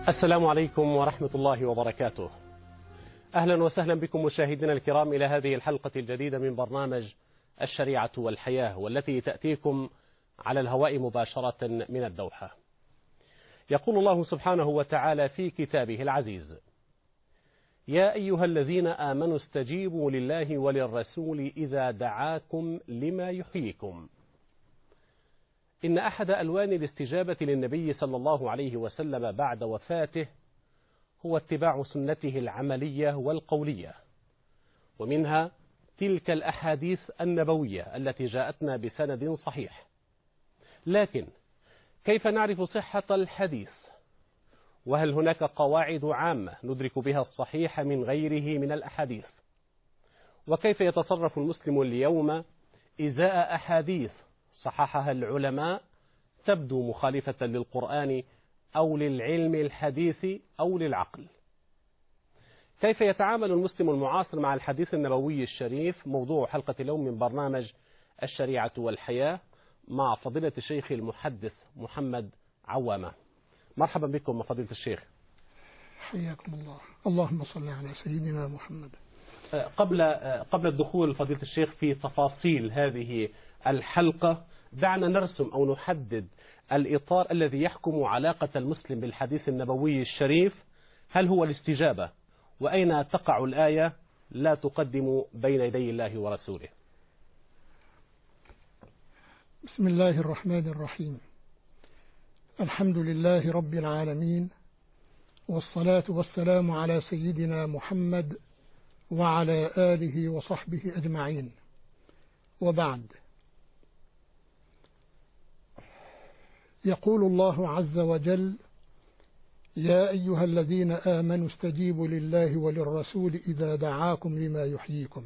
السلام عليكم ورحمة الله وبركاته. أهلا وسهلا بكم مشاهدينا الكرام إلى هذه الحلقة الجديدة من برنامج الشريعة والحياة، والتي تأتيكم على الهواء مباشرة من الدوحة. يقول الله سبحانه وتعالى في كتابه العزيز: يا أيها الذين آمنوا استجيبوا لله وللرسول إذا دعاكم لما يحييكم. إن أحد ألوان الاستجابة للنبي صلى الله عليه وسلم بعد وفاته هو اتباع سنته العملية والقولية، ومنها تلك الأحاديث النبوية التي جاءتنا بسند صحيح. لكن كيف نعرف صحة الحديث؟ وهل هناك قواعد عامة ندرك بها الصحيح من غيره من الأحاديث؟ وكيف يتصرف المسلم اليوم إزاء أحاديث صححها العلماء تبدو مخالفة للقرآن أو للعلم الحديث أو للعقل؟ كيف يتعامل المسلم المعاصر مع الحديث النبوي الشريف؟ موضوع حلقة اليوم من برنامج الشريعة والحياة مع فضيلة الشيخ المحدث محمد عوامة. مرحبا بكم فضيلة الشيخ. حياكم الله. اللهم صل على سيدنا محمد. قبل الدخول فضيلة الشيخ في تفاصيل هذه الحلقة، دعنا نرسم أو نحدد الإطار الذي يحكم علاقة المسلم بالحديث النبوي الشريف. هل هو الاستجابة؟ وأين تقع الآية لا تقدم بين يدي الله ورسوله؟ بسم الله الرحمن الرحيم. الحمد لله رب العالمين، والصلاة والسلام على سيدنا محمد وعلى آله وصحبه أجمعين، وبعد. يقول الله عز وجل: يا أيها الذين آمنوا استجيبوا لله وللرسول إذا دعاكم لما يحييكم.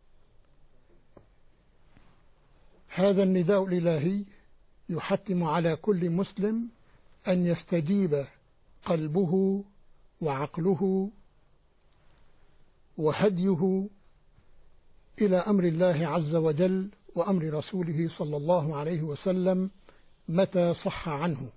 هذا النداء الإلهي يحتم على كل مسلم أن يستجيب قلبه وعقله وهديه إلى أمر الله عز وجل وأمر رسوله صلى الله عليه وسلم متى صح عنه.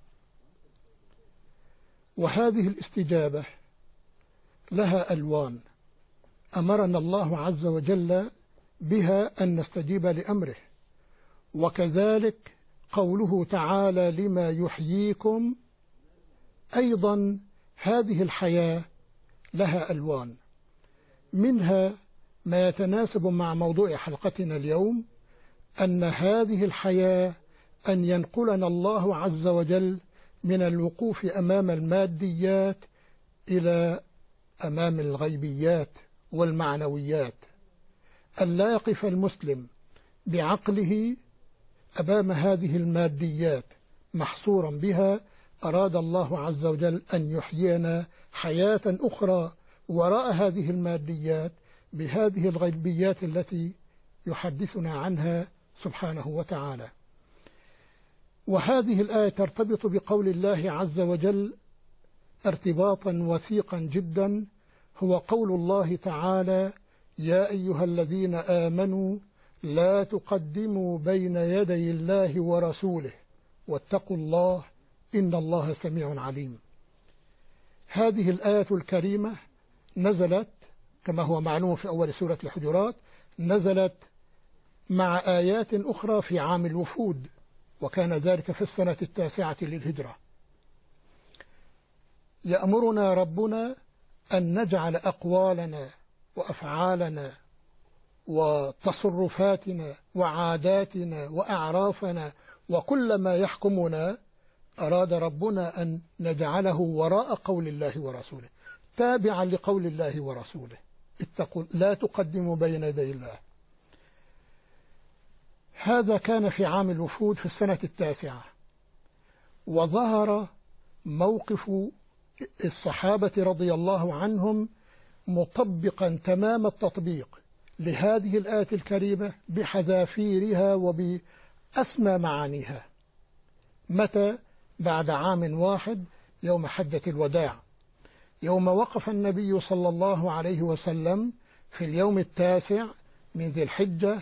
وهذه الاستجابة لها ألوان أمرنا الله عز وجل بها أن نستجيب لأمره، وكذلك قوله تعالى لما يحييكم، أيضا هذه الحياة لها ألوان، منها ما يتناسب مع موضوع حلقتنا اليوم، أن هذه الحياة أن ينقلنا الله عز وجل من الوقوف أمام الماديات إلى أمام الغيبيات والمعنويات، أن لا يقف المسلم بعقله أمام هذه الماديات محصورا بها. أراد الله عز وجل أن يحيينا حياة أخرى وراء هذه الماديات بهذه الغيبيات التي يحدثنا عنها سبحانه وتعالى. وهذه الآية ترتبط بقول الله عز وجل ارتباطا وثيقا جدا، هو قول الله تعالى: يا أيها الذين آمنوا لا تقدموا بين يدي الله ورسوله واتقوا الله إن الله سميع عليم. هذه الآية الكريمة نزلت كما هو معلوم في أول سورة الحجرات، نزلت مع آيات أخرى في عام الوفود، وكان ذلك في السنة 9 للهجرة. يأمرنا ربنا أن نجعل أقوالنا وأفعالنا وتصرفاتنا وعاداتنا وأعرافنا وكل ما يحكمنا، أراد ربنا أن نجعله وراء قول الله ورسوله، تابعا لقول الله ورسوله. اتقوا لا تقدموا بين يدي الله. هذا كان في عام الوفود في السنة 9، وظهر موقف الصحابة رضي الله عنهم مطبقا تمام التطبيق لهذه الآية الكريمة بحذافيرها وبأسمى معانيها. متى؟ بعد عام واحد، يوم حجة الوداع، يوم وقف النبي صلى الله عليه وسلم في اليوم 9 من ذي الحجة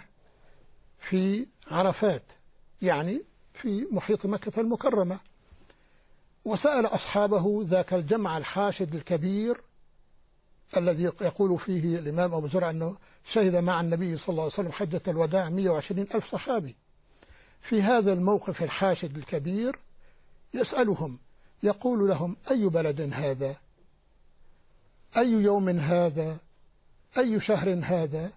في عرفات، يعني في محيط مكة المكرمة، وسأل أصحابه ذاك الجمع الحاشد الكبير الذي يقول فيه الإمام أبو زرع أنه شهد مع النبي صلى الله عليه وسلم حجة الوداع 120 ألف صحابي. في هذا الموقف الحاشد الكبير يسألهم، يقول لهم: أي بلد هذا؟ أي يوم هذا؟ أي شهر هذا؟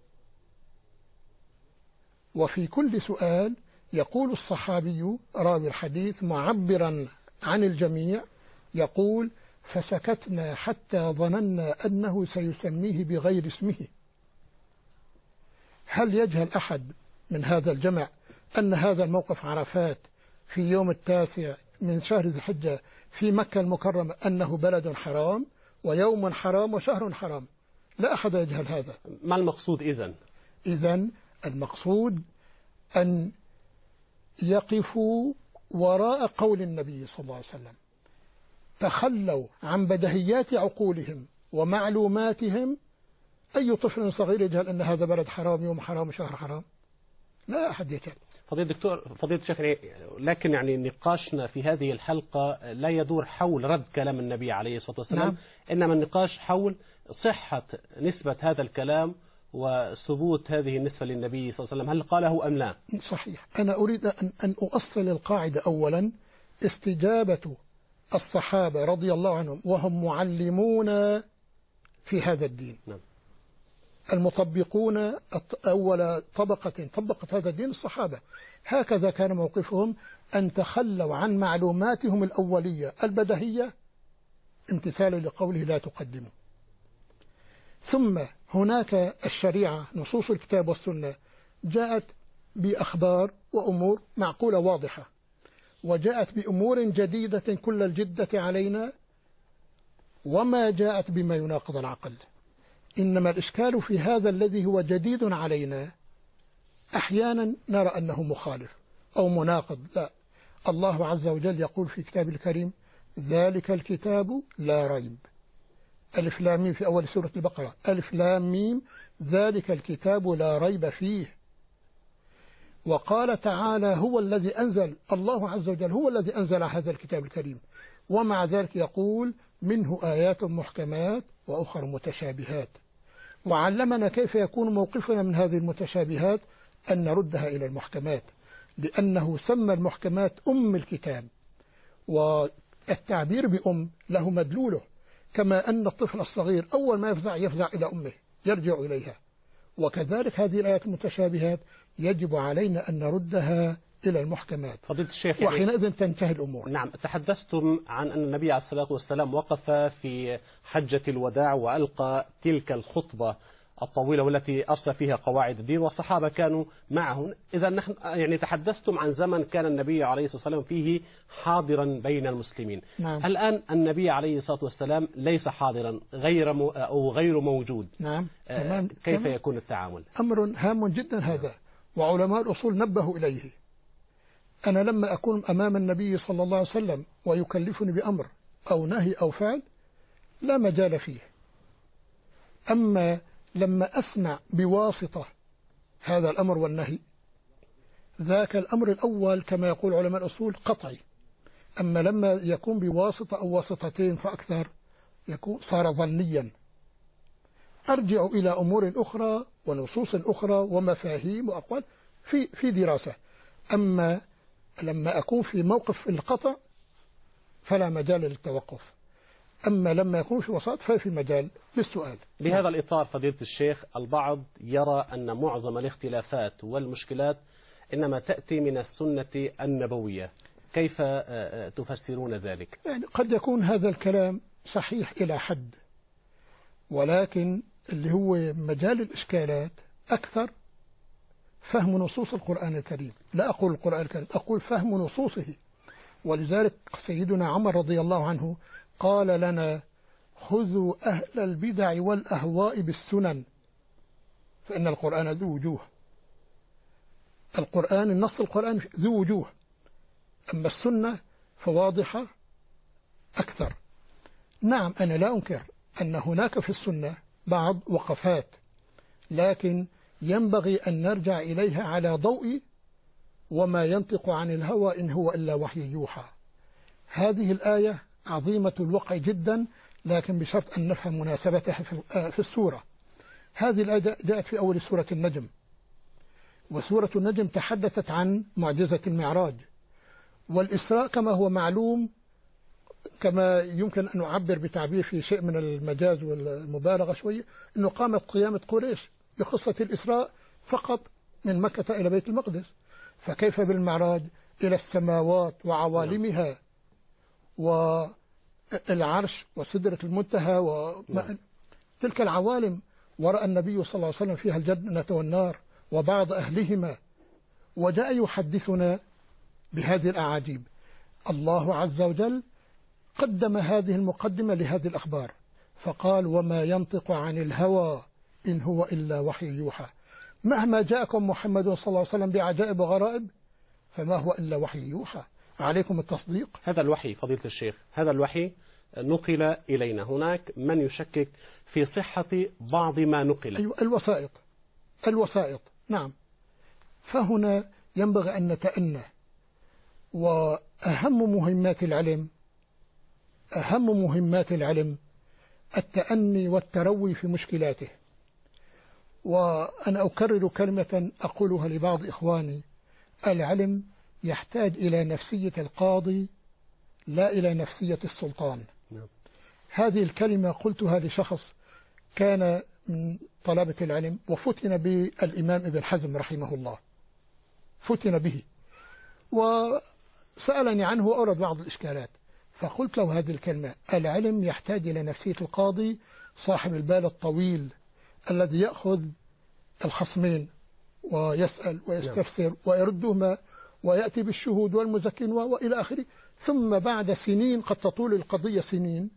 وفي كل سؤال يقول الصحابي راوي الحديث معبرا عن الجميع، يقول: فسكتنا حتى ظننا أنه سيسميه بغير اسمه. هل يجهل أحد من هذا الجمع أن هذا الموقف عرفات في يوم 9 من شهر ذي الحجة في مكة المكرمة أنه بلد حرام ويوم حرام وشهر حرام؟ لا أحد يجهل هذا. ما المقصود إذن؟ إذن المقصود أن يقفوا وراء قول النبي صلى الله عليه وسلم، تخلوا عن بدهيات عقولهم ومعلوماتهم. أي طفل صغير يجهل أن هذا بلد حرام يوم حرام وشهر حرام؟ لا أحد يجهل. فضيلة الشيخ، لكن نقاشنا في هذه الحلقة لا يدور حول رد كلام النبي عليه الصلاة والسلام. نعم. إنما النقاش حول صحة نسبة هذا الكلام وثبوت هذه النسبة للنبي صلى الله عليه وسلم، هل قاله أم لا؟ صحيح. أنا أريد أن أؤصل القاعدة أولا. استجابة الصحابة رضي الله عنهم وهم معلمون في هذا الدين. نعم. المطبقون أول طبقة طبقت هذا الدين الصحابة، هكذا كان موقفهم، أن تخلوا عن معلوماتهم الأولية البدهية امتثالا لقوله لا تقدموا. ثم هناك الشريعة، نصوص الكتاب والسنة جاءت بأخبار وأمور معقولة واضحة، وجاءت بأمور جديدة كل الجدة علينا، وما جاءت بما يناقض العقل. إنما الإشكال في هذا الذي هو جديد علينا، أحيانا نرى أنه مخالف أو مناقض. لا، الله عز وجل يقول في كتاب الكريم: ذلك الكتاب لا ريب. ألف لام ميم في أول سورة البقرة، ألف لام ميم، ذلك الكتاب لا ريب فيه. وقال تعالى: هو الذي أنزل، الله عز وجل هو الذي أنزل هذا الكتاب الكريم، ومع ذلك يقول: منه آيات محكمات وأخر متشابهات. وعلمنا كيف يكون موقفنا من هذه المتشابهات، أن نردها إلى المحكمات، لأنه سمى المحكمات أم الكتاب، والتعبير بأم له مدلوله، كما أن الطفل الصغير أول ما يفزع إلى أمه يرجع إليها، وكذلك هذه الآيات المتشابهات يجب علينا أن نردها إلى المحكمات. فضيلة الشيخ، وحينئذ تنتهي الأمور. نعم. تحدثتم عن أن النبي عليه الصلاة والسلام وقف في حجة الوداع وألقى تلك الخطبة الطويلة والتي أرسى فيها قواعد الدين، والصحابة كانوا معه. إذا نحن تحدثتم عن زمن كان النبي عليه الصلاة والسلام فيه حاضرا بين المسلمين. نعم. الآن النبي عليه الصلاة والسلام ليس حاضرا، غير موجود. نعم. كيف يكون التعامل؟ أمر هام جدا هذا، وعلماء الأصول نبهوا إليه. أنا لما أكون أمام النبي صلى الله عليه وسلم ويكلفني بأمر أو نهي أو فعل لا مجال فيه. أما لما أسمع بواسطة هذا الأمر والنهي، ذاك الأمر الأول كما يقول علماء الأصول قطعي. أما لما يكون بواسطة أو واسطتين فأكثر صار ظنيا، أرجع إلى أمور أخرى ونصوص أخرى ومفاهيم وأقوال في دراسة. أما لما أكون في موقف القطع فلا مجال للتوقف، أما لما يكون في وسط ففي مجال للسؤال. بهذا الإطار فضيلة الشيخ، البعض يرى أن معظم الاختلافات والمشكلات إنما تأتي من السنة النبوية، كيف تفسرون ذلك؟ يعني قد يكون هذا الكلام صحيح إلى حد، ولكن اللي هو مجال الإشكالات أكثر فهم نصوص القرآن الكريم. لا أقول القرآن الكريم، أقول فهم نصوصه. ولذلك سيدنا عمر رضي الله عنه قال لنا: خذوا أهل البدع والأهواء بالسنن فإن القرآن ذو وجوه. القرآن، النص القرآن ذو وجوه، أما السنة فواضحة أكثر. نعم، أنا لا أنكر أن هناك في السنة بعض وقفات، لكن ينبغي أن نرجع إليها على ضوء وما ينطق عن الهوى إن هو إلا وحي يوحى. هذه الآية عظيمة الوقع جدا، لكن بشرط أن نفهم مناسبتها في السورة. هذه الآية جاءت في أول سورة النجم، وسورة النجم تحدثت عن معجزة المعراج والإسراء، كما هو معلوم، كما يمكن أن أعبر بتعبير في شيء من المجاز والمبالغة شوية، أنه قامت قيامة قريش بقصة الإسراء فقط من مكة إلى بيت المقدس، فكيف بالمعراج إلى السماوات وعوالمها والعرش وسدرة المنتهى تلك العوالم، ورأى النبي صلى الله عليه وسلم فيها الجنة والنار وبعض أهلهما، وجاء يحدثنا بهذه الأعاجيب. الله عز وجل قدم هذه المقدمة لهذه الأخبار فقال: وما ينطق عن الهوى إن هو إلا وحي يوحى. مهما جاءكم محمد صلى الله عليه وسلم بعجائب وغرائب فما هو إلا وحي يوحى، عليكم التصديق. هذا الوحي فضيلة الشيخ، هذا الوحي نقل إلينا. هناك من يشكك في صحة بعض ما نقل. أيوة، الوسائط نعم. فهنا ينبغي أن نتأنى، وأهم مهمات العلم التأني والتروي في مشكلاته. وأنا أكرر كلمة أقولها لبعض إخواني: العلم يحتاج إلى نفسية القاضي لا إلى نفسية السلطان. هذه الكلمة قلتها لشخص كان من طلبة العلم وفتن بالإمام ابن حزم رحمه الله، فتن به وسألني عنه وأورد بعض الإشكالات، فقلت له هذه الكلمة: العلم يحتاج إلى نفسية القاضي صاحب البال الطويل الذي يأخذ الخصمين ويسأل ويستفسر ويردهما ويأتي بالشهود والمزكين وإلى آخره، ثم بعد سنين، قد تطول القضية سنين،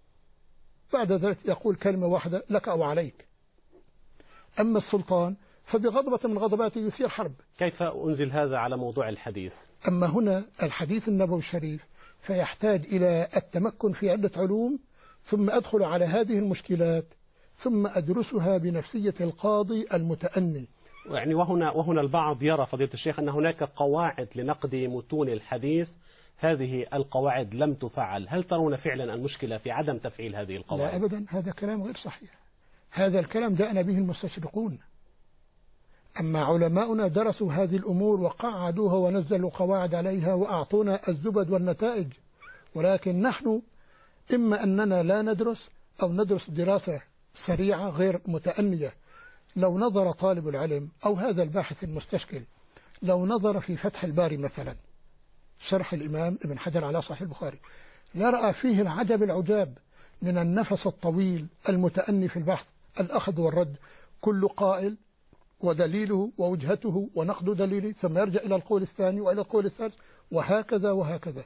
بعد ذلك يقول كلمة واحدة: لك أو عليك. أما السلطان فبغضبة من غضباته يثير حرب. كيف أنزل هذا على موضوع الحديث؟ أما هنا الحديث النبوي الشريف فيحتاج إلى التمكن في عدة علوم، ثم أدخل على هذه المشكلات، ثم أدرسها بنفسية القاضي المتأني. يعني وهنا البعض يرى فضيلة الشيخ أن هناك قواعد لنقد متون الحديث، هذه القواعد لم تفعل. هل ترون فعلا المشكلة في عدم تفعيل هذه القواعد؟ لا أبدا، هذا كلام غير صحيح. هذا الكلام جاءنا به المستشرقون، أما علماؤنا درسوا هذه الأمور وقعدوها ونزلوا قواعد عليها وأعطونا الزبد والنتائج، ولكن نحن إما أننا لا ندرس أو ندرس دراسة سريعة غير متأنية. لو نظر طالب العلم أو هذا الباحث المستشكل، لو نظر في فتح الباري مثلا شرح الإمام ابن حجر على صحيح البخاري، يرى فيه العجب العجاب من النفس الطويل المتأني في البحث، الأخذ والرد، كل قائل ودليله ووجهته ونقد دليله، ثم يرجع إلى القول الثاني وإلى القول الثالث، وهكذا وهكذا.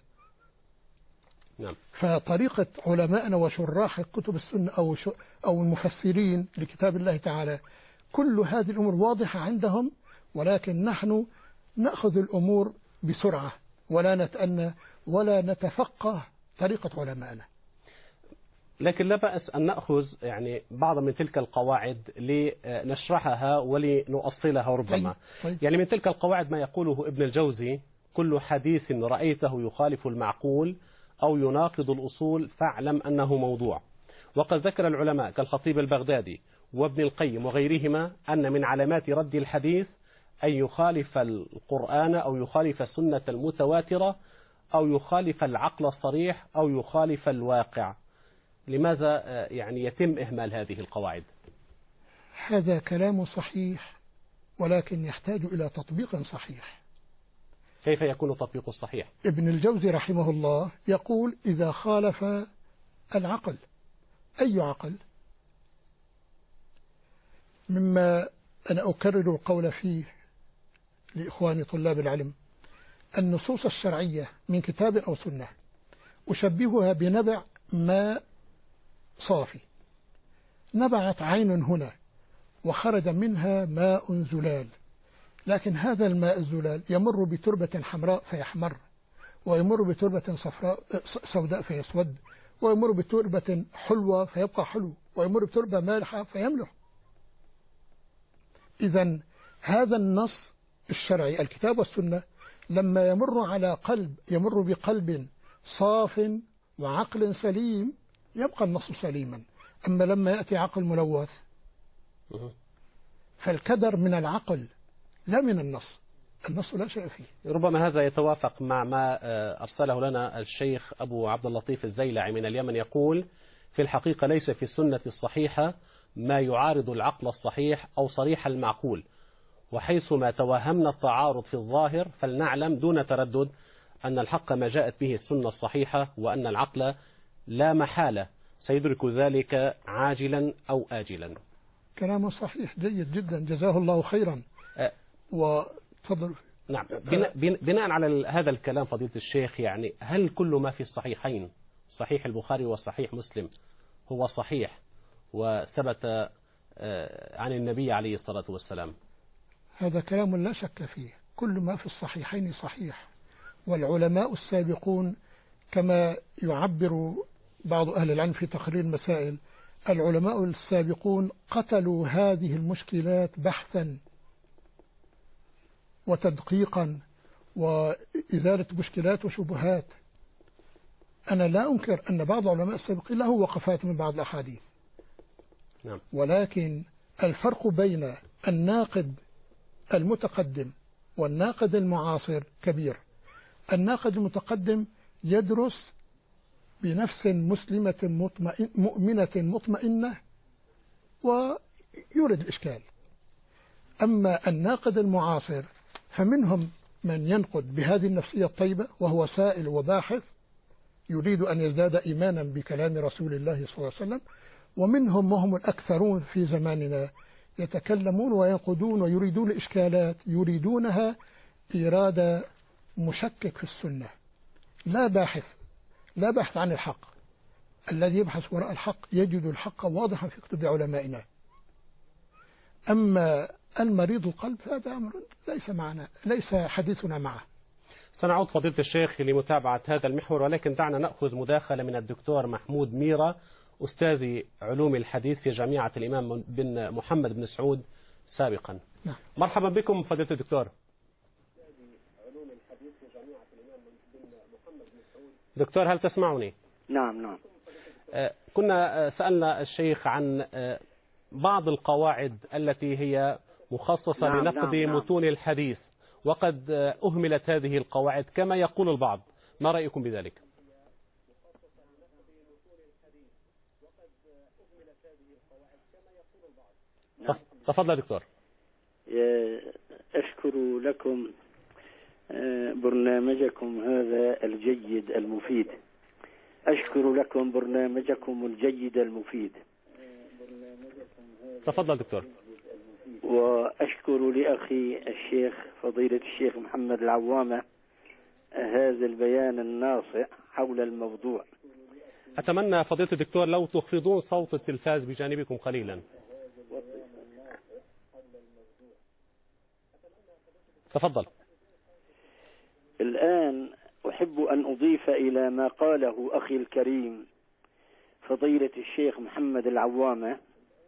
نعم. فطريقة علماءنا وشراح كتب السنة أو المفسرين لكتاب الله تعالى، كل هذه الأمور واضحة عندهم، ولكن نحن نأخذ الأمور بسرعة ولا نتأنى ولا نتفقه طريقة علمائنا. لكن لا بأس أن نأخذ يعني بعض من تلك القواعد لنشرحها ولنؤصلها ربما. طيب. يعني من تلك القواعد ما يقوله ابن الجوزي: كل حديث رأيته يخالف المعقول أو يناقض الأصول فاعلم أنه موضوع. وقد ذكر العلماء كالخطيب البغدادي وابن القيم وغيرهما أن من علامات رد الحديث أن يخالف القرآن أو يخالف السنة المتواترة أو يخالف العقل الصريح أو يخالف الواقع. لماذا يعني يتم إهمال هذه القواعد؟ هذا كلام صحيح، ولكن يحتاج إلى تطبيق صحيح. كيف يكون تطبيق الصحيح؟ ابن الجوزي رحمه الله يقول: إذا خالف العقل. أي عقل؟ مما أنا أكرر القول فيه لإخواني طلاب العلم: النصوص الشرعية من كتاب أو سنة أشبهها بنبع ماء صافي، نبعت عين هنا وخرج منها ماء زلال، لكن هذا الماء الزلال يمر بتربة حمراء فيحمر، ويمر بتربة صفراء سوداء فيسود، ويمر بتربة حلوة فيبقى حلو، ويمر بتربة مالحة فيملح. إذن هذا النص الشرعي الكتاب والسنة لما يمر على قلب، يمر بقلب صاف وعقل سليم يبقى النص سليما. أما لما يأتي عقل ملوث فالكدر من العقل لا من النص. النص لا شيء فيه. ربما هذا يتوافق مع ما أرسله لنا الشيخ أبو عبد اللطيف الزيلعي من اليمن، يقول: في الحقيقة ليس في السنة الصحيحة ما يعارض العقل الصحيح أو صريح المعقول، وحيثما توهمنا التعارض في الظاهر فلنعلم دون تردد أن الحق ما جاءت به السنة الصحيحة، وأن العقل لا محالة سيدرك ذلك عاجلا أو آجلا. كلام صحيح جيد جدا، جزاه الله خيرا. وتفضل. نعم، بناء على هذا الكلام فضيلة الشيخ، يعني هل كل ما في الصحيحين، صحيح البخاري والصحيح مسلم، هو صحيح وثبت عن النبي عليه الصلاة والسلام؟ هذا كلام لا شك فيه، كل ما في الصحيحين صحيح. والعلماء السابقون كما يعبر بعض أهل العلم في تقرير المسائل، العلماء السابقون قتلوا هذه المشكلات بحثا وتدقيقا وإزالة مشكلات وشبهات. أنا لا أنكر أن بعض العلماء السابقين له وقفات من بعض الأحاديث، نعم. ولكن الفرق بين الناقد المتقدم والناقد المعاصر كبير. الناقد المتقدم يدرس بنفس مسلمة مؤمنة مطمئنة ويورد الإشكال. أما الناقد المعاصر فمنهم من ينقد بهذه النفسية الطيبة وهو سائل وباحث يريد أن يزداد إيمانا بكلام رسول الله صلى الله عليه وسلم، ومنهم وهم الأكثرون في زماننا يتكلمون وينقدون ويريدون إشكالات يريدونها إرادة مشكك في السنة، لا باحث عن الحق. الذي يبحث وراء الحق يجد الحق واضحا في كتب علمائنا. أما المريض القلب فهذا أمر ليس حديثنا معه. سنعود فضيلة الشيخ لمتابعة هذا المحور، ولكن دعنا نأخذ مداخلة من الدكتور محمود ميرة، أستاذ علوم الحديث في جامعة الإمام بن محمد بن سعود سابقا. نعم. مرحبا بكم فضيلة الدكتور. دكتور، هل تسمعني؟ نعم. كنا سألنا الشيخ عن بعض القواعد التي هي مخصصة لنقد متون الحديث، وقد أهملت هذه القواعد كما يقول البعض، ما رأيكم بذلك؟ تفضل دكتور. أشكر لكم برنامجكم هذا الجيد المفيد. أشكر لكم برنامجكم الجيد المفيد. تفضل دكتور. وأشكر لأخي الشيخ فضيلة الشيخ محمد العوامة هذا البيان الناصع حول الموضوع. أتمنى فضيلة الدكتور لو تخفضون صوت التلفاز بجانبكم قليلا. تفضل. الآن أحب أن أضيف إلى ما قاله أخي الكريم فضيلة الشيخ محمد العوامة.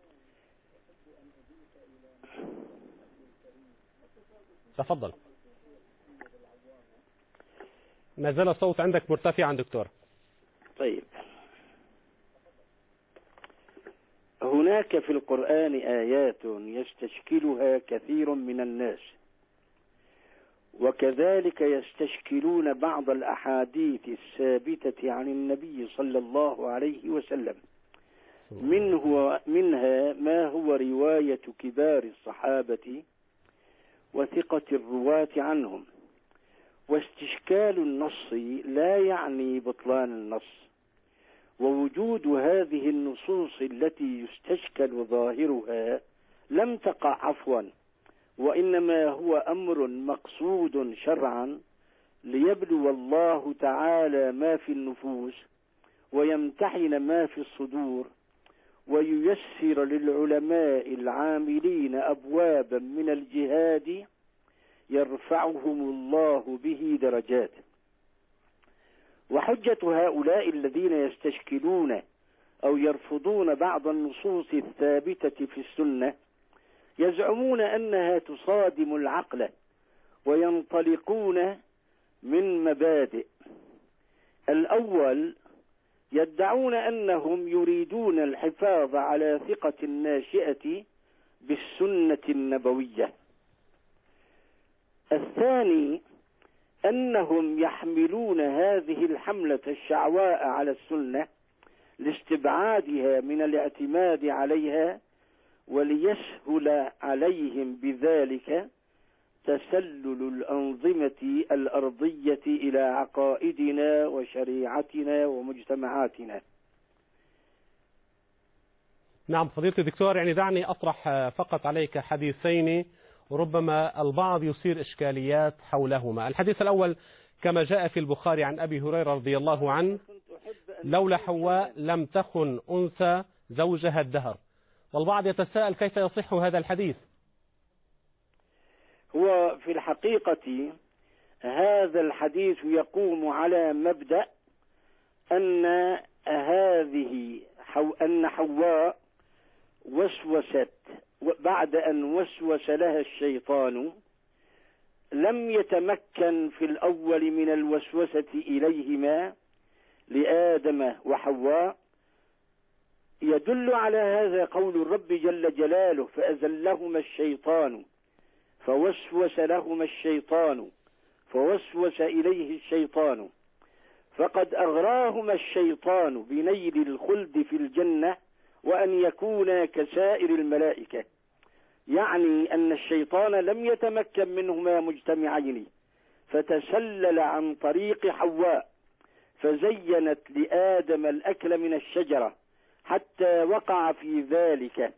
تفضل. ما زال الصوت عندك مرتفعا دكتور. طيب، هناك في القرآن آيات يستشكلها كثير من الناس، وكذلك يستشكلون بعض الأحاديث الثابتة عن النبي صلى الله عليه وسلم، منها ما هو رواية كبار الصحابة وثقة الرواة عنهم. واستشكال النص لا يعني بطلان النص، ووجود هذه النصوص التي يستشكل ظاهرها لم تقع عفوا، وإنما هو أمر مقصود شرعا ليبلو الله تعالى ما في النفوس ويمتحن ما في الصدور، وييسر للعلماء العاملين أبوابا من الجهاد يرفعهم الله به درجات. وحجة هؤلاء الذين يستشكلون أو يرفضون بعض النصوص الثابتة في السنة يزعمون أنها تصادم العقل، وينطلقون من مبادئ الأول يدعون أنهم يريدون الحفاظ على ثقة الناشئة بالسنة النبوية. الثاني أنهم يحملون هذه الحملة الشعواء على السنة لاستبعادها من الاعتماد عليها، وليسهل عليهم بذلك تسلل الأنظمة الأرضية إلى عقائدنا وشريعتنا ومجتمعاتنا. نعم فضيلة الدكتور، يعني دعني أطرح فقط عليك حديثين ربما البعض يثير إشكاليات حولهما. الحديث الأول كما جاء في البخاري عن أبي هريرة رضي الله عنه: لولا حواء لم تخن أنثى زوجها الدهر. والبعض يتساءل كيف يصح هذا الحديث؟ هو في الحقيقة هذا الحديث يقوم على مبدأ أن حواء وسوست بعد أن وسوس لها الشيطان، لم يتمكن في الأول من الوسوسة إليهما لآدم وحواء. يدل على هذا قول الرب جل جلاله: فأزلهما الشيطان فوسوس لهما الشيطان فوسوس إليه الشيطان، فقد أغراهما الشيطان بنيل الخلد في الجنة وأن يكونا كسائر الملائكة. يعني أن الشيطان لم يتمكن منهما مجتمعين، فتسلل عن طريق حواء فزينت لآدم الأكل من الشجرة حتى وقع في ذلك.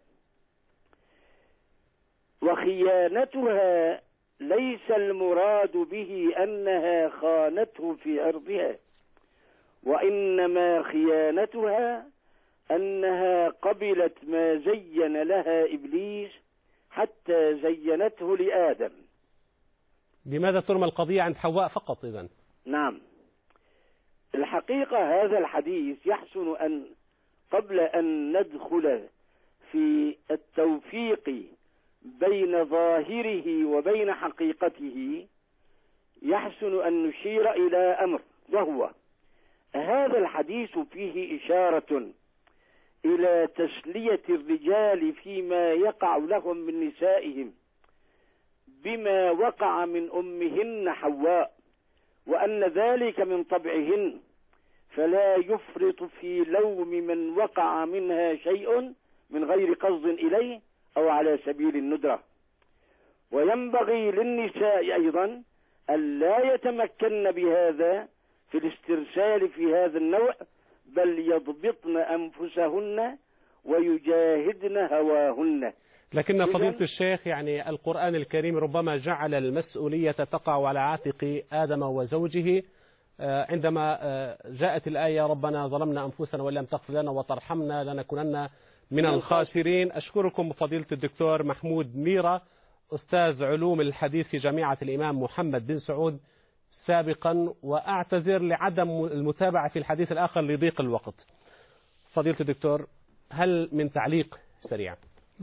وخيانتها ليس المراد به أنها خانته في عرضها، وإنما خيانتها أنها قبلت ما زين لها إبليس حتى زينته لآدم. لماذا ترمى القضية عند حواء فقط إذن؟ نعم، الحقيقة هذا الحديث يحسن أن قبل أن ندخل في التوفيق بين ظاهره وبين حقيقته يحسن أن نشير إلى أمر، وهو هذا الحديث فيه إشارة إلى تسلية الرجال فيما يقع لهم من نسائهم بما وقع من أمهن حواء، وأن ذلك من طبعهن، فلا يفرط في لوم من وقع منها شيء من غير قصد إليه أو على سبيل الندرة. وينبغي للنساء أيضا ألا يتمكن بهذا في الاسترسال في هذا النوع، بل يضبطن أنفسهن ويجاهدن هواهن. لكن فضيلة الشيخ يعني القرآن الكريم ربما جعل المسؤولية تقع على عاتق آدم وزوجه، عندما جاءت الآية: ربنا ظلمنا أنفسنا وإن لم تغفر لنا وترحمنا لنكونن من الخاسرين. أشكركم فضيلة الدكتور محمود ميرة، أستاذ علوم الحديث في جامعة الإمام محمد بن سعود سابقا، وأعتذر لعدم المتابعة في الحديث الآخر لضيق الوقت. فضيلة الدكتور، هل من تعليق سريع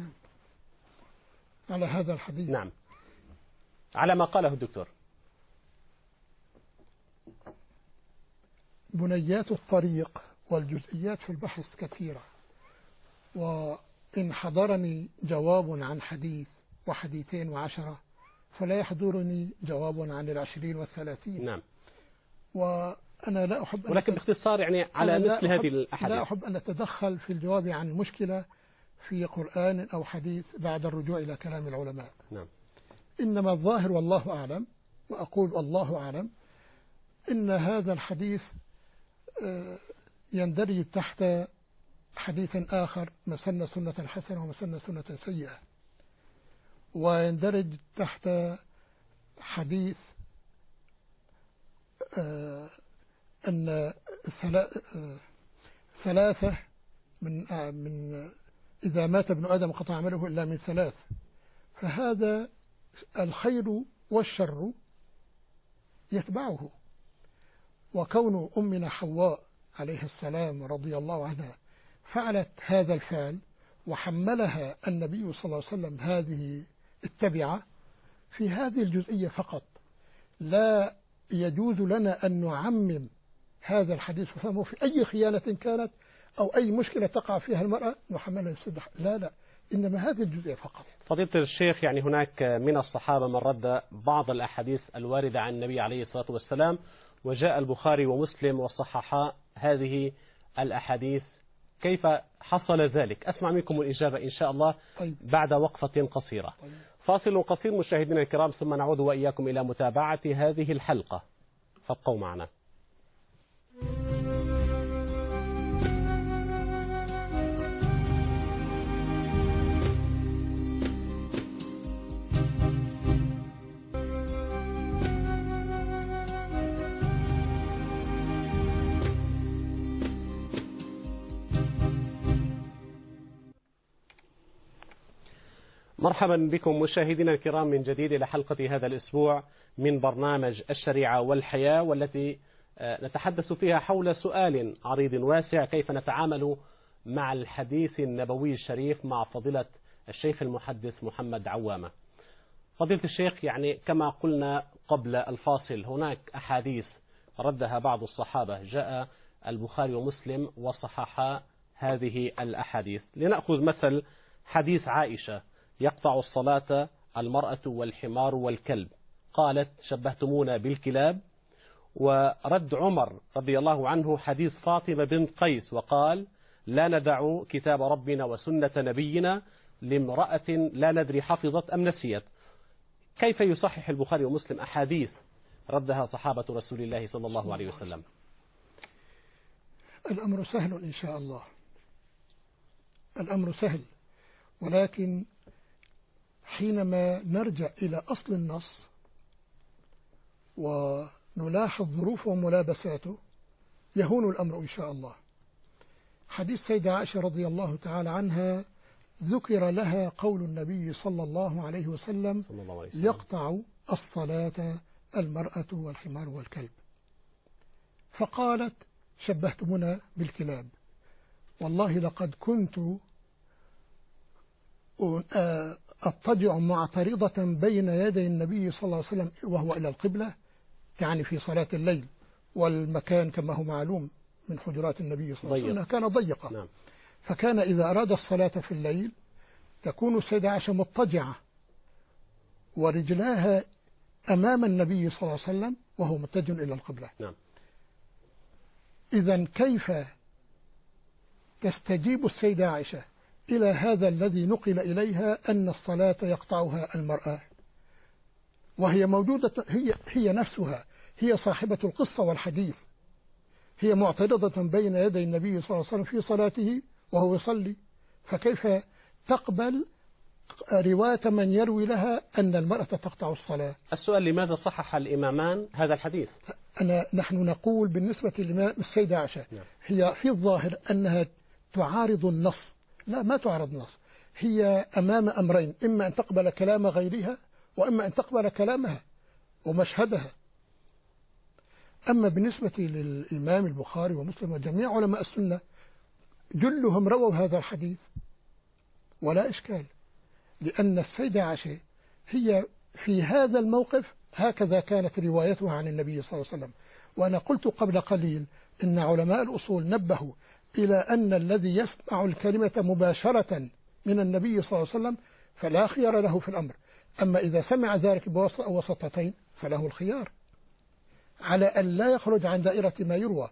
على هذا الحديث؟ نعم، على ما قاله الدكتور. بنيات الطريق والجزئيات في البحث كثيرة، وإن حضرني جواب عن حديث وحديثين وعشرة فلا يحضرني جواب عن 20 و30. نعم، وأنا لا أحب ولكن باختصار يعني على مثل هذه الأحاديث لا أحب أن أتدخل في الجواب عن مشكلة في قرآن أو حديث بعد الرجوع إلى كلام العلماء. نعم. إنما الظاهر والله أعلم، وأقول الله أعلم، إن هذا الحديث يندرج تحت حديث آخر: من سن سنة حسنة ومن سن سنة سيئة، ويندرج تحت حديث أن ثلاثة من إذا مات ابن آدم قطع عمله إلا من ثلاث. فهذا الخير والشر يتبعه. وكون أمنا حواء عليه السلام رضي الله عنها فعلت هذا الفعل وحملها النبي صلى الله عليه وسلم هذه التبعة في هذه الجزئية فقط، لا يجوز لنا أن نعمم هذا الحديث فهمه في أي خيانة كانت أو أي مشكلة تقع فيها المرأة نحملها للصدح، لا، إنما هذه الجزئية فقط. فضيلة الشيخ، يعني هناك من الصحابة من رد بعض الأحاديث الواردة عن النبي عليه الصلاة والسلام، وجاء البخاري ومسلم وصححا هذه الأحاديث، كيف حصل ذلك؟ أسمع منكم الإجابة إن شاء الله بعد وقفة قصيرة. فاصل قصير مشاهدينا الكرام، ثم نعود وإياكم إلى متابعة هذه الحلقة، فابقوا معنا. مرحبا بكم مشاهدينا الكرام من جديد إلى حلقة هذا الأسبوع من برنامج الشريعة والحياة، والتي نتحدث فيها حول سؤال عريض واسع: كيف نتعامل مع الحديث النبوي الشريف مع فضيلة الشيخ المحدث محمد عوامة. فضيلة الشيخ، يعني كما قلنا قبل الفاصل، هناك أحاديث ردها بعض الصحابة، جاء البخاري ومسلم وصححا هذه الأحاديث. لنأخذ مثل حديث عائشة: يقطع الصلاة المرأة والحمار والكلب، قالت: شبهتمونا بالكلاب. ورد عمر رضي الله عنه حديث فاطمة بنت قيس وقال: لا ندع كتاب ربنا وسنة نبينا لامرأة لا ندري حفظت أم نسيت. كيف يصحح البخاري ومسلم أحاديث ردها صحابة رسول الله صلى الله عليه وسلم؟ الأمر سهل إن شاء الله، الأمر سهل، ولكن حينما نرجع إلى أصل النص ونلاحظ ظروفه وملابساته يهون الأمر إن شاء الله. حديث سيدة عائشة رضي الله تعالى عنها ذكر لها قول النبي صلى الله عليه وسلم: يقطع الصلاة المرأة والحمار والكلب. فقالت: شبهتمونا بالكلاب. والله لقد كنت أضطجع معترضة بين يدي النبي صلى الله عليه وسلم وهو إلى القبلة، يعني في صلاة الليل، والمكان كما هو معلوم من حجرات النبي صلى الله عليه وسلم كان ضيقا. نعم. فكان إذا أراد الصلاة في الليل تكون السيدة عائشة مضطجعة ورجلاها أمام النبي صلى الله عليه وسلم وهو متجه إلى القبلة. نعم. إذن كيف تستجيب السيدة عائشة إلى هذا الذي نقل إليها أن الصلاة يقطعها المرأة، وهي موجودة، هي نفسها، هي صاحبة القصة والحديث، هي معترضة بين يدي النبي صلى الله عليه وسلم في صلاته وهو يصلي، فكيف تقبل رواية من يروي لها أن المرأة تقطع الصلاة؟ السؤال: لماذا صحح الإمامان هذا الحديث؟ نحن نقول بالنسبة للسيدة عائشة هي في الظاهر أنها تعارض النص. لا، ما تعارض النص، هي أمام أمرين: إما أن تقبل كلام غيرها، وإما أن تقبل كلامها ومشهدها. أما بالنسبة للإمام البخاري ومسلم وجميع علماء السنة جلهم رووا هذا الحديث ولا إشكال، لأن السيدة عائشة هي في هذا الموقف هكذا كانت روايتها عن النبي صلى الله عليه وسلم. وأنا قلت قبل قليل إن علماء الأصول نبهوا إلى أن الذي يسمع الكلمة مباشرة من النبي صلى الله عليه وسلم فلا خيار له في الأمر، أما إذا سمع ذلك بواسطتين فله الخيار على أن لا يخرج عن دائرة ما يروى.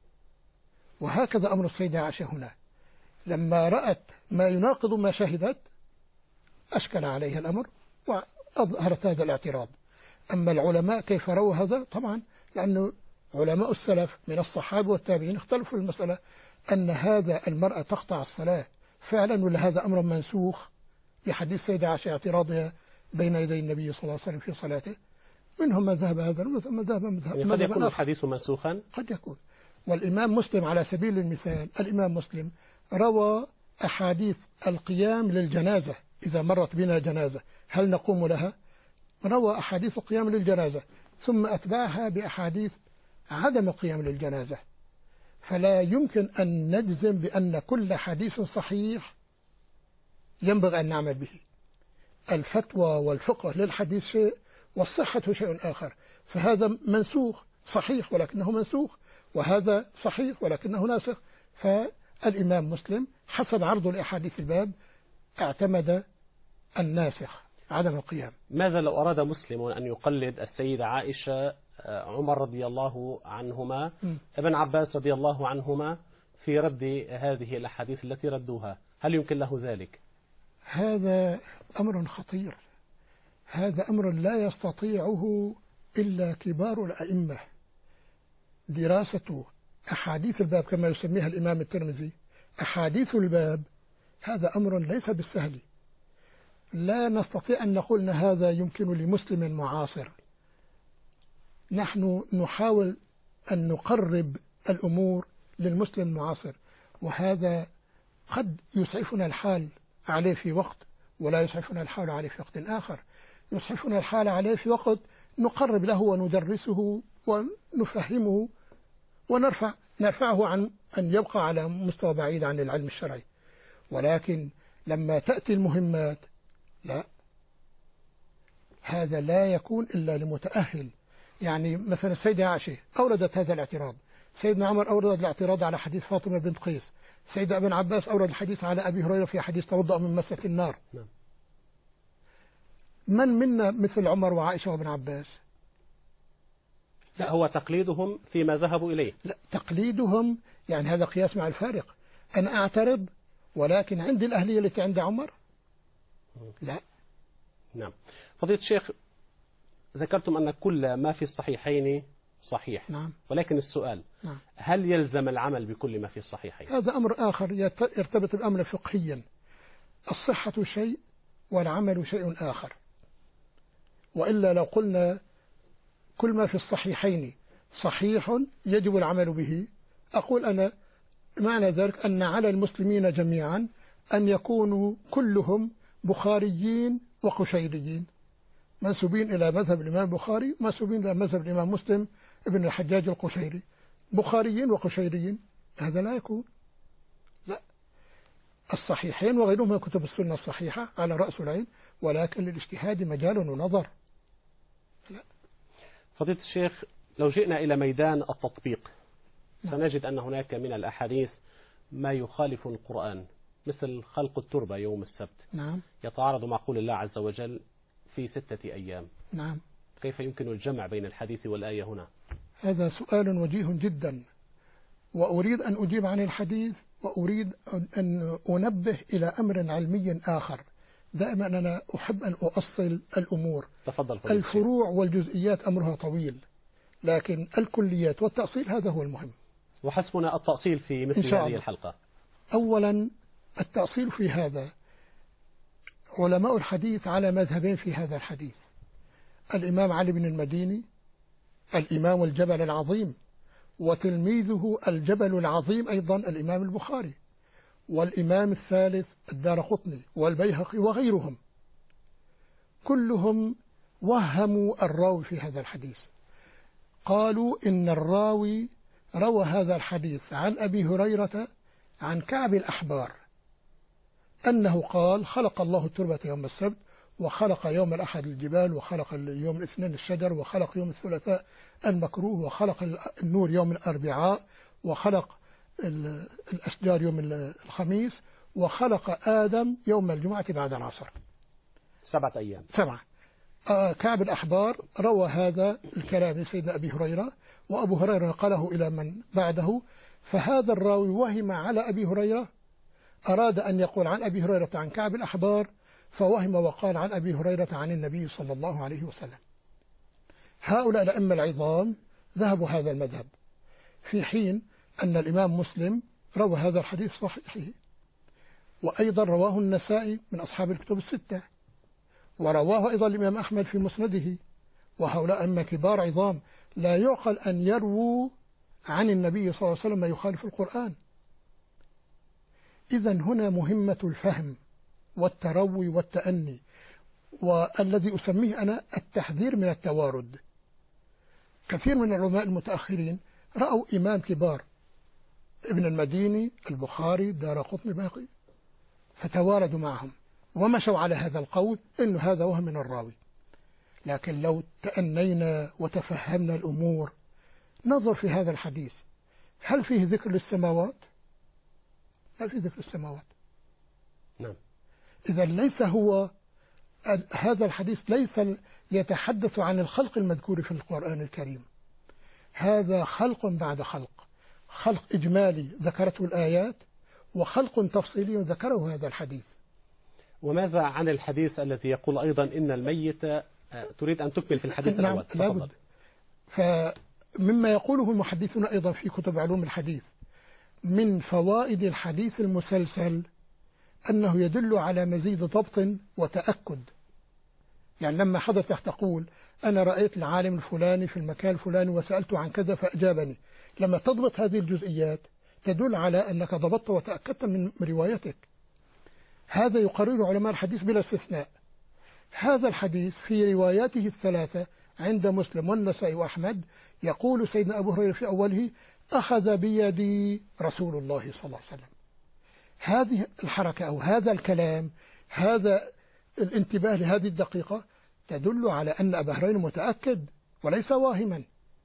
وهكذا أمر السيدة عائشة هنا، لما رأت ما يناقض ما شهدت أشكل عليها الأمر وأظهرت هذا الاعتراض. أما العلماء كيف رأوا هذا؟ طبعا لأن علماء السلف من الصحابة والتابعين اختلفوا في المسألة أن هذا المرأة تقطع الصلاة فعلا ولا هذا أمر منسوخ بحديث سيدة عائشة اعتراضها بين يدي النبي صلى الله عليه وسلم في صلاته. منهم من ذهب هذا ومن ذهب قد يكون الحديث منسوخا، قد يكون. والإمام مسلم على سبيل المثال، الإمام مسلم روى أحاديث القيام للجنازة إذا مرت بنا جنازة هل نقوم لها؟ روى أحاديث القيام للجنازة ثم أتبعها بأحاديث عدم القيام للجنازة. فلا يمكن أن نجزم بأن كل حديث صحيح ينبغي أن نعمل به. الفتوى والفقه للحديث شيء والصحة شيء آخر، فهذا منسوخ صحيح ولكنه منسوخ، وهذا صحيح ولكنه ناسخ. فالإمام مسلم حسب عرض الأحاديث الباب اعتمد الناسخ عدم القيام. ماذا لو أراد مسلم أن يقلد السيدة عائشة، عمر رضي الله عنهما، ابن عباس رضي الله عنهما في رد هذه الأحاديث التي ردوها، هل يمكن له ذلك؟ هذا أمر خطير، هذا أمر لا يستطيعه إلا كبار الأئمة. دراسة أحاديث الباب كما يسميها الإمام الترمذي أحاديث الباب، هذا أمر ليس بالسهل. لا نستطيع أن نقول أن هذا يمكن لمسلم معاصر. نحن نحاول أن نقرب الأمور للمسلم المعاصر، وهذا قد يسعفنا الحال عليه في وقت ولا يسعفنا الحال عليه في وقت آخر. يسعفنا الحال عليه في وقت نقرب له وندرسه ونفهمه ونرفعه عن أن يبقى على مستوى بعيد عن العلم الشرعي. ولكن لما تأتي المهمات لا، هذا لا يكون إلا لمتأهل. يعني مثلا السيدة عائشة أوردت هذا الاعتراض، سيدنا عمر أورد الاعتراض على حديث فاطمة بنت قيس، سيدنا ابن عباس أورد الحديث على أبي هريرة في حديث توضأ من مسة النار. من منا مثل عمر وعائشة وابن عباس؟ لا، هو تقليدهم فيما ذهبوا إليه. لا، تقليدهم يعني هذا قياس مع الفارق. أنا أعترض ولكن عندي الأهلية التي عند عمر؟ لا. نعم. فضيلة الشيخ، ذكرتم أن كل ما في الصحيحين صحيح. نعم. ولكن السؤال، نعم، هل يلزم العمل بكل ما في الصحيحين؟ هذا أمر آخر يرتبط بالأمر فقهيا. الصحة شيء والعمل شيء آخر. وإلا لو قلنا كل ما في الصحيحين صحيح يجب العمل به، أقول أنا معنى ذلك أن على المسلمين جميعا أن يكونوا كلهم بخاريين وقشيريين، منسوبين إلى مذهب الإمام البخاري، منسوبين إلى مذهب الإمام مسلم ابن الحجاج القشيري، بخاريين وقشيريين. هذا لا يكون. لا، الصحيحين وغيرهم من كتب السنة الصحيحة على رأس العين، ولكن للاجتهاد مجال ونظر. لا. فضيلة الشيخ، لو جئنا إلى ميدان التطبيق سنجد أن هناك من الأحاديث ما يخالف القرآن، مثل خلق التربة يوم السبت. نعم. يتعارض مع قول الله عز وجل في 6 أيام. نعم. كيف يمكن الجمع بين الحديث والآية هنا؟ هذا سؤال وجيه جدا، وأريد أن أجيب عن الحديث، وأريد أن أنبه إلى أمر علمي آخر. دائما أنا أحب أن أؤصل الأمور. تفضل. الفروع والجزئيات أمرها طويل، لكن الكليات والتأصيل هذا هو المهم. وحسبنا التأصيل في مثل هذه الحلقة. أولا التأصيل في هذا، علماء الحديث على مذهبين في هذا الحديث: الإمام علي بن المديني الإمام الجبل العظيم، وتلميذه الجبل العظيم أيضا الإمام البخاري، والإمام الثالث الدارقطني والبيهقي وغيرهم. كلهم وهموا الراوي في هذا الحديث. قالوا إن الراوي روى هذا الحديث عن أبي هريرة عن كعب الأحبار أنه قال: خلق الله التربة يوم السبت، وخلق يوم الأحد الجبال، وخلق يوم الاثنين الشجر، وخلق يوم الثلاثاء المكروه، وخلق النور يوم الأربعاء، وخلق الأشجار يوم الخميس، وخلق آدم يوم الجمعة بعد العصر. 7 أيام. 7. كعب الأحبار روى هذا الكلام لسيدنا أبي هريرة، وأبو هريرة نقله إلى من بعده، فهذا الراوي وهم على أبي هريرة، أراد أن يقول عن أبي هريرة عن كعب الأحبار، فوهم وقال عن أبي هريرة عن النبي صلى الله عليه وسلم. هؤلاء الأئمة العظام ذهبوا هذا المذهب، في حين أن الإمام مسلم روى هذا الحديث صحيحه، وأيضا رواه النسائي من أصحاب الكتب الستة، ورواه أيضا الإمام أحمد في مسنده. وهؤلاء أئمة كبار عظام، لا يعقل أن يرووا عن النبي صلى الله عليه وسلم ما يخالف القرآن. إذن هنا مهمة الفهم والتروي والتأني، والذي أسميه أنا التحذير من التوارد. كثير من العلماء المتأخرين رأوا إمام كبار، ابن المديني، البخاري، دارقطني، البيهقي، فتواردوا معهم ومشوا على هذا القول إن هذا وهم من الراوي. لكن لو تأنينا وتفهمنا الأمور، نظر في هذا الحديث هل فيه ذكر للسماوات؟ هل فيه ذكر للسماوات؟ نعم. إذا ليس هو هذا الحديث ليس يتحدث عن الخلق المذكور في القرآن الكريم. هذا خلق بعد خلق، خلق إجمالي ذكرته الآيات، وخلق تفصيلي ذكره هذا الحديث. وماذا عن الحديث الذي يقول أيضا إن الميت، تريد أن تكمل في الحديث نعم الأول؟ لابد. فمما يقوله المحدثون أيضا في كتب علوم الحديث من فوائد الحديث المسلسل أنه يدل على مزيد ضبط وتأكد. يعني لما حضرتك تقول أنا رأيت العالم الفلاني في المكان الفلاني وسألته عن كذا فأجابني، لما تضبط هذه الجزئيات تدل على أنك ضبطت وتأكدت من روايتك. هذا يقرر علماء الحديث بلا استثناء. هذا الحديث في رواياته الثلاثة عند مسلم والنسائي وأحمد يقول سيدنا أبو هريرة في أوله أخذ بيدي رسول الله صلى الله عليه وسلم. هذه الحركة أو هذا الكلام، هذا الانتباه لهذه الدقيقة تدل على أن أبا هريرة متأكد وليس واهما.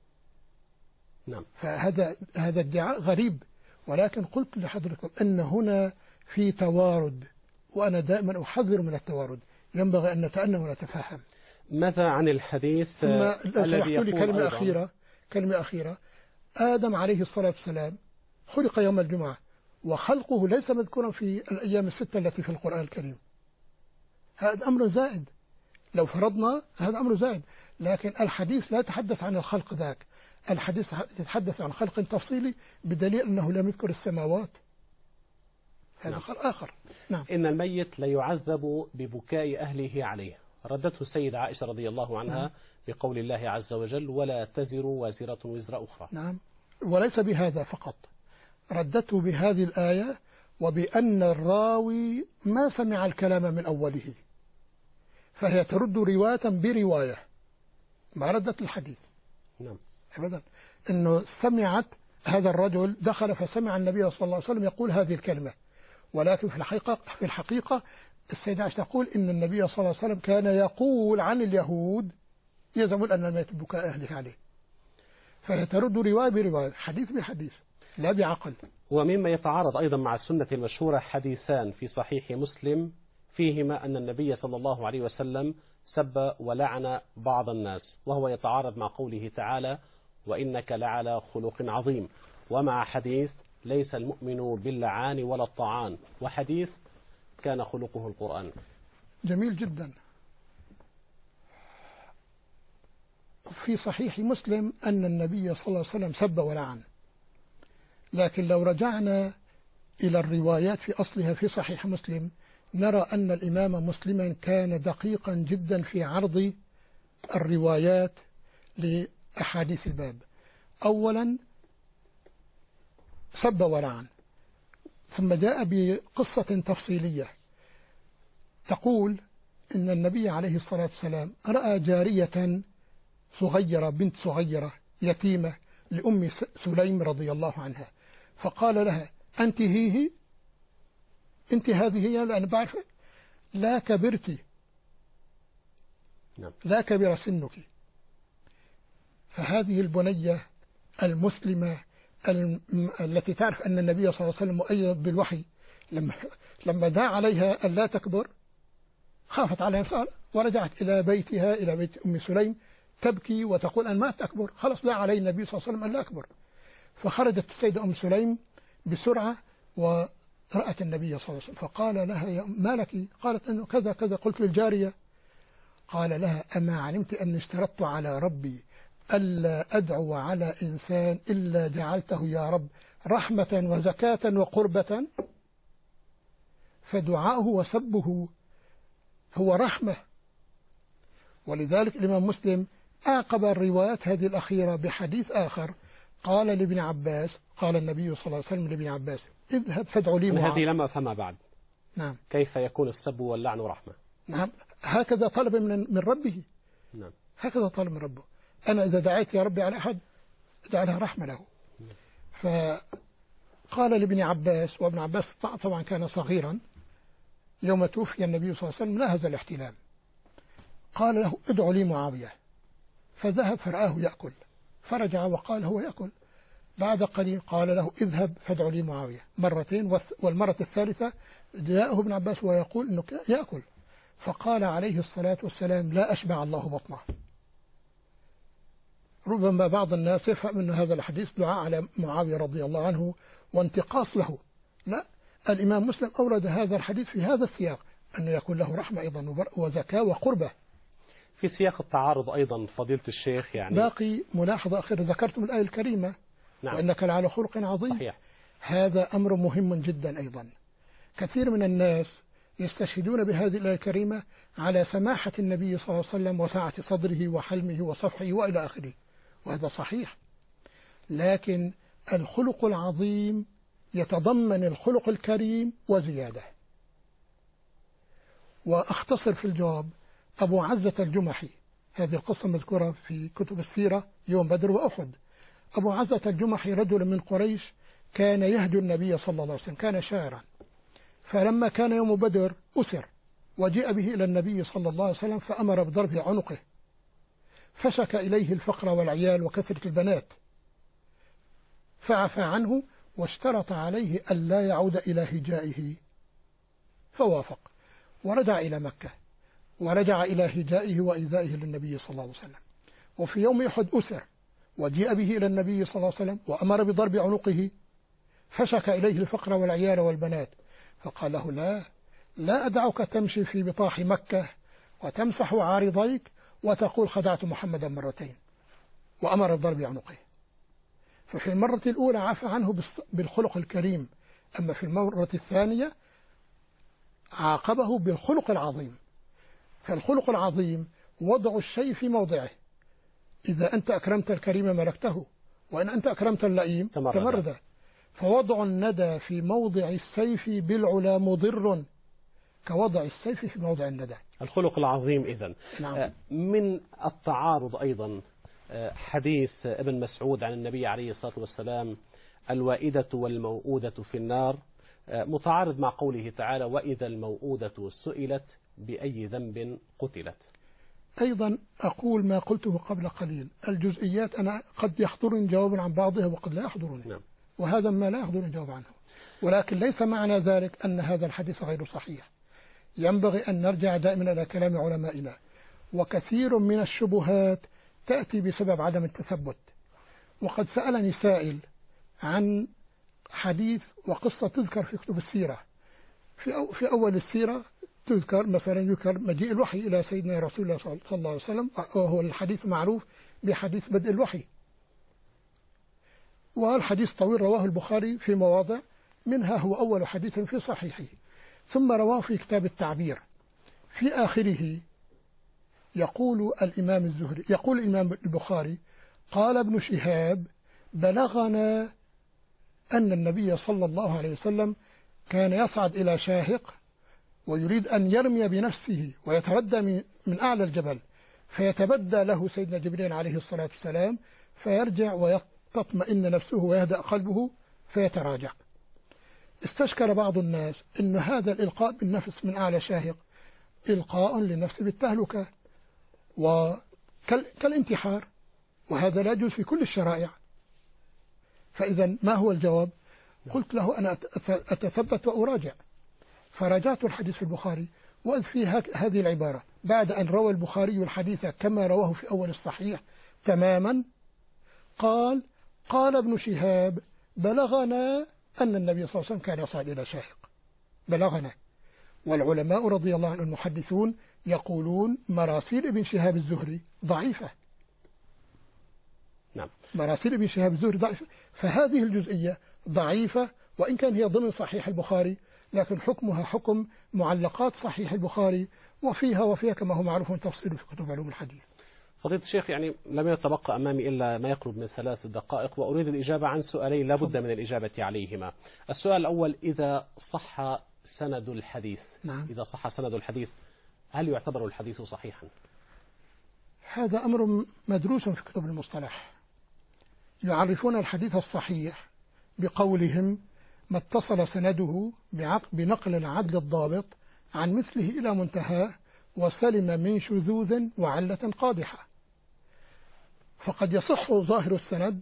نعم. فهذا ادعاء غريب، ولكن قلت لحضرتكم أن هنا في توارد، وأنا دائما أحذر من التوارد، ينبغي أن نتأنى ونتفهم. ماذا عن الحديث ثم الذي يقول كلمة أخيرة. آدم عليه الصلاة والسلام خلق يوم الجمعة، وخلقه ليس مذكورا في الأيام الستة التي في القرآن الكريم. هذا أمر زائد، لو فرضنا هذا أمر زائد، لكن الحديث لا يتحدث عن الخلق ذاك، الحديث يتحدث عن خلق تفصيلي بدليل أنه لم يذكر السماوات. هذا خلق آخر. نعم. إن الميت لا يعذب ببكاء أهله عليه، ردته السيدة عائشة رضي الله عنها. نعم. بقول الله عز وجل ولا تزر وازرة وزر أخرى. نعم. وليس بهذا فقط، ردته بهذه الآية وبأن الراوي ما سمع الكلام من أوله، فهي ترد رواية برواية، ما ردت الحديث. نعم. أبدا. أنه سمعت هذا الرجل دخل فسمع النبي صلى الله عليه وسلم يقول هذه الكلمة، ولكن في الحقيقة السيدة عائشة تقول إن النبي صلى الله عليه وسلم كان يقول عن اليهود يزعمون أن الميت بكاء أهله عليه، فهي ترد رواية برواية، حديث بحديث، لا بعقل. ومما يتعارض أيضا مع السنة المشهورة حديثان في صحيح مسلم فيهما أن النبي صلى الله عليه وسلم سب ولعن بعض الناس، وهو يتعارض مع قوله تعالى وإنك لعلى خلق عظيم، ومع حديث ليس المؤمن باللعان ولا الطعان، وحديث كان خلقه القرآن. جميل جدا. في صحيح مسلم أن النبي صلى الله عليه وسلم سب ولعن، لكن لو رجعنا إلى الروايات في أصلها في صحيح مسلم نرى أن الإمام مسلما كان دقيقا جدا في عرض الروايات لأحاديث الباب. أولا سب ولعن، ثم جاء بقصة تفصيلية تقول إن النبي عليه الصلاة والسلام رأى جارية صغيرة، بنت صغيرة يتيمة لأم سليم رضي الله عنها، فقال لها أنت هي أنت هذه هي؟ لأن بعرف لا كبرت، لا كبر سنك. فهذه البنية المسلمة التي تعرف أن النبي صلى الله عليه وسلم مؤيد بالوحي لما دعا عليها أن لا تكبر خافت على نفسها ورجعت إلى بيتها، إلى بيت أم سليم تبكي وتقول أن ما تكبر، خلص دعا علي النبي صلى الله عليه وسلم أن لا أكبر. فخرجت السيدة أم سليم بسرعة ورأت النبي صلى الله عليه وسلم، فقال لها يا ما لك؟ قالت أنه كذا كذا. قلت للجارية، قال لها أما علمت أني اشترطت على ربي ألا أدعو على إنسان إلا جعلته يا رب رحمة وزكاة وقربة؟ فدعاؤه وسبه هو رحمة. ولذلك الإمام مسلم أعقب الروايات هذه الأخيرة بحديث آخر قال لابن عباس، قال النبي صلى الله عليه وسلم لابن عباس اذهب فادعوا لي معاذ. هذه لما أفهمها بعد. نعم. كيف يكون السب واللعن رحمة؟ نعم، هكذا طلب من ربه. نعم. هكذا طلب من ربه. أنا إذا دعيت يا ربي على أحد جعلها رحمة له. فقال لابن عباس، وابن عباس طبعا كان صغيرا يوم توفي النبي صلى الله عليه وسلم نهز الاحتلام، قال له ادعوا لي معاوية، فذهب فرآه يأكل، فرجع وقال هو يأكل، بعد قليل قال له اذهب فادع لي معاوية مرتين، والمرة الثالثة جاءه ابن عباس ويقول انه يأكل، فقال عليه الصلاة والسلام لا أشبع الله بطنه. ربما بعض الناس يفهم أن هذا الحديث دعاء على معاوية رضي الله عنه وانتقاص له، لا، الإمام مسلم أورد هذا الحديث في هذا السياق، أنه يكون له رحمة أيضا وزكاة وقربة. في سياق التعارض أيضا فضيلة الشيخ يعني باقي ملاحظة أخيرة، ذكرتم الآية الكريمة نعم. وإنك لعلى خلق عظيم. صحيح. هذا أمر مهم جدا أيضا. كثير من الناس يستشهدون بهذه الآية الكريمة على سماحة النبي صلى الله عليه وسلم وسعة صدره وحلمه وصفحه وإلى آخره، وهذا صحيح، لكن الخلق العظيم يتضمن الخلق الكريم وزيادة. وأختصر في الجواب، أبو عزة الجمحي، هذه القصة مذكورة في كتب السيرة يوم بدر وأحد. أبو عزة الجمحي رجل من قريش كان يهدي النبي صلى الله عليه وسلم، كان شاعرا، فلما كان يوم بدر أسر وجاء به إلى النبي صلى الله عليه وسلم فأمر بضرب عنقه، فشك إليه الفقر والعيال وكثرة البنات، فعفى عنه واشترط عليه ألا يعود إلى هجائه، فوافق ورجع إلى مكة، ورجع إلى هجائه وإيذائه للنبي صلى الله عليه وسلم. وفي يوم أحد أسر وجاء به إلى النبي صلى الله عليه وسلم وأمر بضرب عنقه، فشك إليه الفقر والعيال والبنات، فقال له لا أدعك تمشي في بطاح مكة وتمسح عارضيك وتقول خدعت محمدا مرتين، وأمر بضرب عنقه. ففي المرة الأولى عفى عنه بالخلق الكريم، أما في المرة الثانية عاقبه بالخلق العظيم. فالخلق العظيم وضع الشيء في موضعه، إذا أنت أكرمت الكريم ملكته، وإن أنت أكرمت اللئيم تمرد. فوضع الندى في موضع السيف بالعلا مضر كوضع السيف في موضع الندى. الخلق العظيم إذن. نعم. من التعارض أيضا حديث ابن مسعود عن النبي عليه الصلاة والسلام الوائدة والموؤودة في النار، متعارض مع قوله تعالى وإذا الموؤودة سئلت بأي ذنب قتلت. أيضا أقول ما قلته قبل قليل، الجزئيات أنا قد يحضرني جواب عن بعضها وقد لا يحضرني. نعم. وهذا ما لا يحضرني جواب عنه، ولكن ليس معنى ذلك أن هذا الحديث غير صحيح. ينبغي أن نرجع دائما إلى كلام علمائنا، وكثير من الشبهات تأتي بسبب عدم التثبت. وقد سألني سائل عن حديث وقصة تذكر في كتب السيرة، في أول السيرة تذكر مثلا يذكر مجيء الوحي إلى سيدنا رسول الله صلى الله عليه وسلم، وهو الحديث معروف بحديث بدء الوحي، والحديث طويل رواه البخاري في مواضع، منها هو أول حديث في صحيحه، ثم رواه في كتاب التعبير. في آخره يقول الإمام البخاري قال ابن شهاب بلغنا أن النبي صلى الله عليه وسلم كان يصعد إلى شاهق ويريد أن يرمي بنفسه ويتردى من أعلى الجبل، فيتبدى له سيدنا جبريل عليه الصلاة والسلام، فيرجع وتطمئن نفسه ويهدأ قلبه فيتراجع. استشكل بعض الناس أن هذا الإلقاء بالنفس من أعلى شاهق إلقاء للنفس بالتهلكة وكالانتحار، وهذا لا يجوز في كل الشرائع. فإذا ما هو الجواب؟ قلت له أنا أتثبت وأراجع، فراجعت الحديث في البخاري، وإذ فيه هذه العبارة بعد أن روى البخاري الحديث كما رواه في أول الصحيح تماما، قال ابن شهاب بلغنا أن النبي صلى الله عليه وسلم كان يصعد إلى شاهق، بلغنا. والعلماء رضي الله عنهم المحدثون يقولون مراسيل ابن شهاب الزهري ضعيفة. نعم. مراسيل ابن شهاب الزهري ضعيفة، فهذه الجزئية ضعيفة، وإن كان هي ضمن صحيح البخاري، لكن حكمها حكم معلقات صحيح البخاري، وفيها كما هو معروف تفصيل في كتب علوم الحديث. فضيلة الشيخ، يعني لم يتبقى أمامي إلا ما يقرب من 3 دقائق، وأريد الإجابة عن سؤالين لا بد من الإجابة عليهما. السؤال الأول، إذا صح سند الحديث، نعم. إذا صح سند الحديث هل يعتبر الحديث صحيحا؟ هذا أمر مدروس في كتب المصطلح. يعرفون الحديث الصحيح بقولهم ما اتصل سنده بنقل العدل الضابط عن مثله إلى منتهاه وسلم من شذوذ وعلة قادحة. فقد يصح ظاهر السند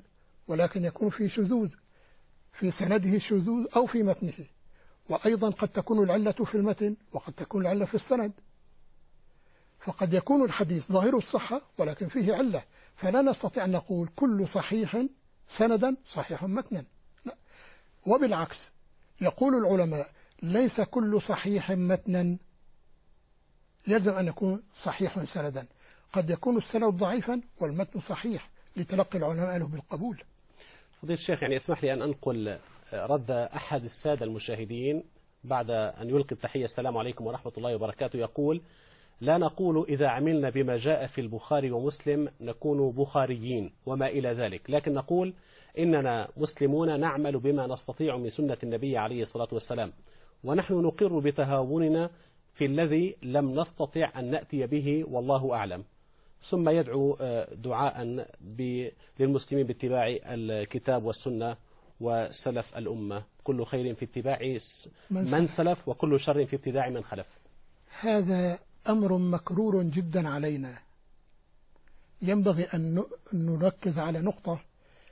ولكن يكون في شذوذ في سنده شذوذ أو في متنه، وأيضا قد تكون العلة في المتن وقد تكون العلة في السند، فقد يكون الحديث ظاهر الصحة ولكن فيه علة، فلا نستطيع أن نقول كل صحيح سندا صحيح متنا، لا. وبالعكس يقول العلماء ليس كل صحيح متنا يجب أن يكون صحيح سندا، قد يكون السند ضعيفا والمتن صحيح لتلقي العلماء له بالقبول. فضيلة الشيخ، يعني اسمح لي أن أنقل رد أحد السادة المشاهدين بعد أن يلقي التحية: السلام عليكم ورحمة الله وبركاته. يقول: لا نقول إذا عملنا بما جاء في البخاري ومسلم نكون بخاريين وما إلى ذلك، لكن نقول إننا مسلمون نعمل بما نستطيع من سنة النبي عليه الصلاة والسلام، ونحن نقر بتهاوننا في الذي لم نستطع أن نأتي به والله أعلم. ثم يدعو دعاء للمسلمين باتباع الكتاب والسنة وسلف الأمة، كل خير في اتباع من سلف وكل شر في ابتداع من خلف. هذا أمر مكرور جدا علينا، ينبغي أن نركز على نقطة: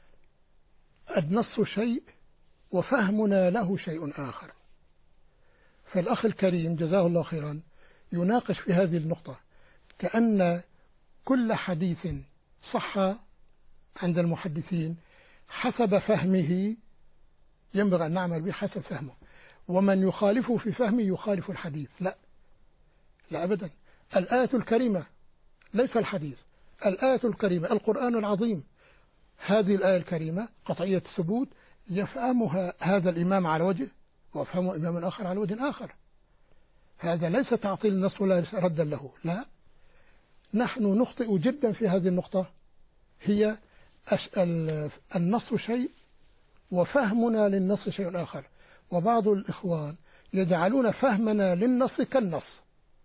النص شيء وفهمنا له شيء آخر. فالأخ الكريم جزاه الله خيرا يناقش في هذه النقطة كأن كل حديث صح عند المحدثين حسب فهمه ينبغي أن نعمل به حسب فهمه، ومن يخالفه في فهمه يخالف الحديث. لا أبدا، الآية الكريمة ليس الحديث، الآية الكريمة القرآن العظيم، هذه الآية الكريمة قطعية الثبوت، يفهمها هذا الإمام على وجه ويفهمه إمام آخر على وجه آخر. هذا ليس تعطيل النص ولا ردا له، لا. نحن نخطئ جدا في هذه النقطة، هي النص شيء وفهمنا للنص شيء آخر، وبعض الإخوان يجعلون فهمنا للنص كالنص،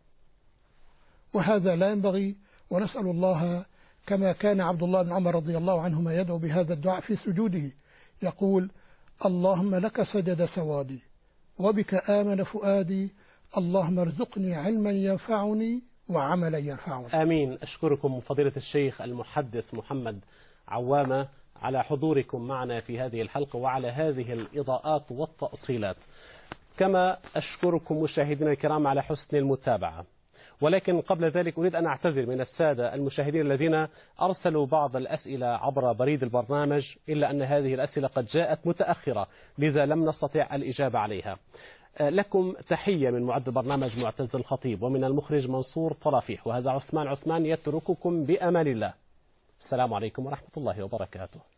وهذا لا ينبغي. ونسأل الله كما كان عبد الله بن عمر رضي الله عنهما يدعو بهذا الدعاء في سجوده، يقول: اللهم لك سجد سوادي وبك آمن فؤادي، اللهم ارزقني علما ينفعني وعملا ينفعني. آمين. أشكركم فضيلة الشيخ المحدث محمد عوامة على حضوركم معنا في هذه الحلقة وعلى هذه الإضاءات والتأصيلات، كما أشكركم مشاهدينا الكرام على حسن المتابعة. ولكن قبل ذلك أريد أن أعتذر من السادة المشاهدين الذين أرسلوا بعض الأسئلة عبر بريد البرنامج، إلا أن هذه الأسئلة قد جاءت متأخرة لذا لم نستطيع الإجابة عليها. لكم تحية من معد البرنامج معتز الخطيب ومن المخرج منصور طرافيح، وهذا عثمان يترككم بأمان الله. السلام عليكم ورحمة الله وبركاته.